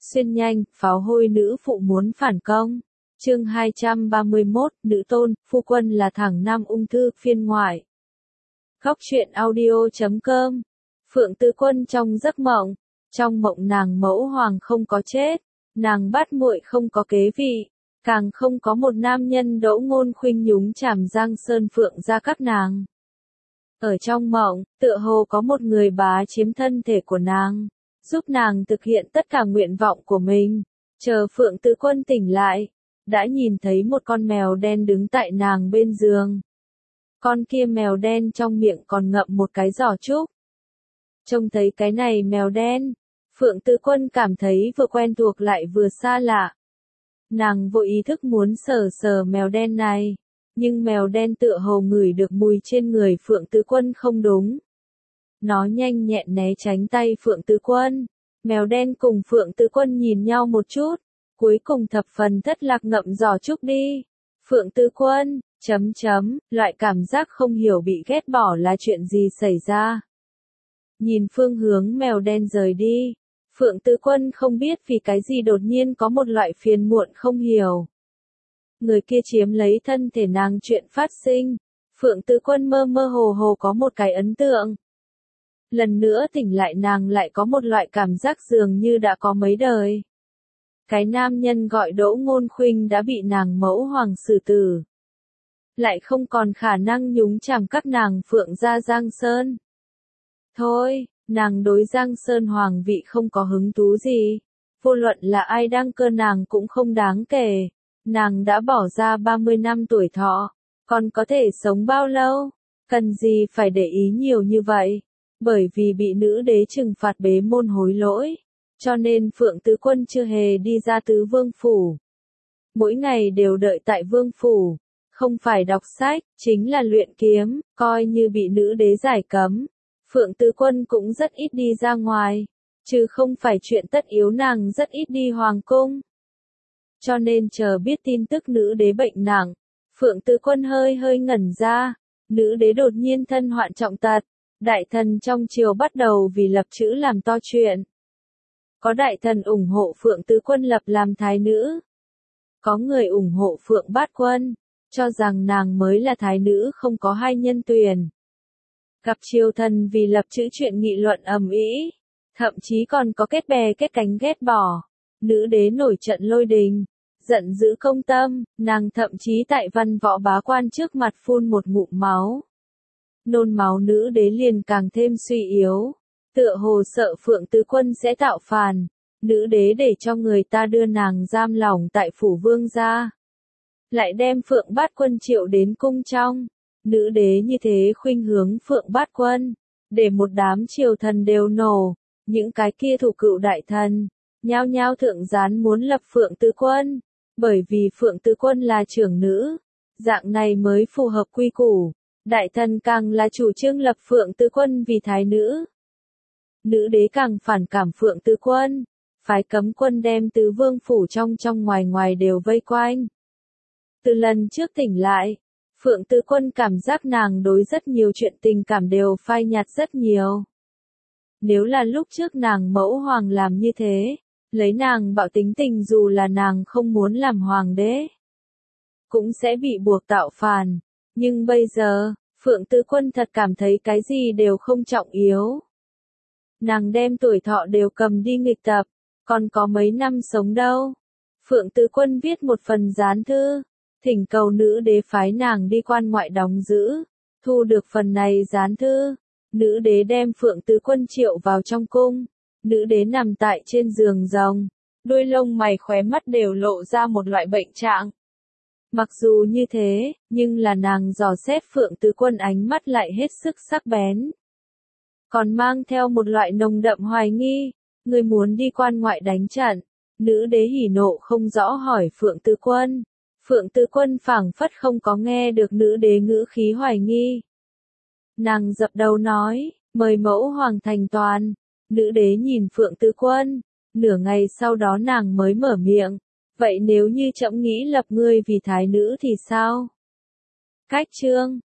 Xuyên nhanh, pháo hôi nữ phụ muốn phản công. Chương 231, nữ tôn, phu quân là thằng nam ung thư, phiên ngoại. Góc truyện audio.com. Phượng Tư Quân trong giấc mộng. Trong mộng nàng mẫu hoàng không có chết, nàng bát muội không có kế vị, càng không có một nam nhân Đỗ Ngôn Khuynh nhúng chàm Giang Sơn Phượng gia các nàng. Ở trong mộng, tựa hồ có một người bá chiếm thân thể của nàng, giúp nàng thực hiện tất cả nguyện vọng của mình. Chờ Phượng Tư Quân tỉnh lại, đã nhìn thấy một con mèo đen đứng tại nàng bên giường. Con kia mèo đen trong miệng còn ngậm một cái giỏ trúc. Trông thấy cái này mèo đen, Phượng Tư Quân cảm thấy vừa quen thuộc lại vừa xa lạ. Nàng vô ý thức muốn sờ sờ mèo đen này, nhưng mèo đen tựa hồ ngửi được mùi trên người Phượng Tư Quân không đúng. Nó nhanh nhẹn né tránh tay Phượng Tư Quân. Mèo đen cùng Phượng Tư Quân nhìn nhau một chút, cuối cùng thập phần thất lạc ngậm giỏ trúc đi. Phượng Tư Quân, loại cảm giác không hiểu bị ghét bỏ là chuyện gì xảy ra. Nhìn phương hướng mèo đen rời đi, Phượng Tư Quân không biết vì cái gì đột nhiên có một loại phiền muộn không hiểu. Người kia chiếm lấy thân thể nàng chuyện phát sinh, Phượng Tư Quân mơ mơ hồ hồ có một cái ấn tượng. Lần nữa tỉnh lại nàng lại có một loại cảm giác dường như đã có mấy đời. Cái nam nhân gọi Đỗ Ngôn Khuynh đã bị nàng mẫu hoàng xử tử. Lại không còn khả năng nhúng chàm các nàng Phượng gia Giang Sơn. Thôi, nàng đối Giang Sơn hoàng vị không có hứng thú gì. Vô luận là ai đăng cơ nàng cũng không đáng kể. Nàng đã bỏ ra 30 năm tuổi thọ, còn có thể sống bao lâu? Cần gì phải để ý nhiều như vậy? Bởi vì bị nữ đế trừng phạt bế môn hối lỗi, cho nên Phượng Tư Quân chưa hề đi ra tứ vương phủ. Mỗi ngày đều đợi tại vương phủ, không phải đọc sách, chính là luyện kiếm, coi như bị nữ đế giải cấm. Phượng Tư Quân cũng rất ít đi ra ngoài, chứ không phải chuyện tất yếu nàng rất ít đi hoàng cung. Cho nên chờ biết tin tức nữ đế bệnh nặng, Phượng Tư Quân hơi ngẩn ra, nữ đế đột nhiên thân hoạn trọng tật. Đại thần trong triều bắt đầu vì lập chữ làm to chuyện. Có đại thần ủng hộ Phượng Tư Quân lập làm thái nữ. Có người ủng hộ Phượng Bát Quân, cho rằng nàng mới là thái nữ không có hai nhân tuyển. Gặp triều thần vì lập chữ chuyện nghị luận ầm ĩ, thậm chí còn có kết bè kết cánh ghét bỏ. Nữ đế nổi trận lôi đình, giận dữ công tâm, nàng thậm chí tại văn võ bá quan trước mặt phun một ngụm máu. Nôn máu nữ đế liền càng thêm suy yếu, tựa hồ sợ Phượng Tư Quân sẽ tạo phản, nữ đế để cho người ta đưa nàng giam lỏng tại phủ vương gia. Lại đem Phượng Bát Quân triệu đến cung trong, nữ đế như thế khuynh hướng Phượng Bát Quân, để một đám triều thần đều nổ, những cái kia thủ cựu đại thần, nhao nhao thượng gián muốn lập Phượng Tư Quân, bởi vì Phượng Tư Quân là trưởng nữ, dạng này mới phù hợp quy củ. Đại thần càng là chủ trương lập Phượng Tư Quân vì thái nữ. Nữ đế càng phản cảm Phượng Tư Quân, phái cấm quân đem tứ vương phủ trong ngoài đều vây quanh. Từ lần trước tỉnh lại, Phượng Tư Quân cảm giác nàng đối rất nhiều chuyện tình cảm đều phai nhạt rất nhiều. Nếu là lúc trước nàng mẫu hoàng làm như thế, lấy nàng bạo tính tình dù là nàng không muốn làm hoàng đế, cũng sẽ bị buộc tạo phản. Nhưng bây giờ, Phượng Tư Quân thật cảm thấy cái gì đều không trọng yếu. Nàng đem tuổi thọ đều cầm đi nghịch tập, còn có mấy năm sống đâu. Phượng Tư Quân viết một phần gián thư, thỉnh cầu nữ đế phái nàng đi quan ngoại đóng giữ. Thu được phần này gián thư, nữ đế đem Phượng Tư Quân triệu vào trong cung. Nữ đế nằm tại trên giường rồng, đuôi lông mày khóe mắt đều lộ ra một loại bệnh trạng. Mặc dù như thế, nhưng là nàng dò xét Phượng Tư Quân ánh mắt lại hết sức sắc bén. Còn mang theo một loại nồng đậm hoài nghi, người muốn đi quan ngoại đánh trận. Nữ đế hỉ nộ không rõ hỏi Phượng Tư Quân. Phượng Tư Quân phảng phất không có nghe được nữ đế ngữ khí hoài nghi. Nàng dập đầu nói, mời mẫu hoàng thành toàn. Nữ đế nhìn Phượng Tư Quân, nửa ngày sau đó nàng mới mở miệng. Vậy nếu như trẫm nghĩ lập ngươi vì thái nữ thì sao? Cách chương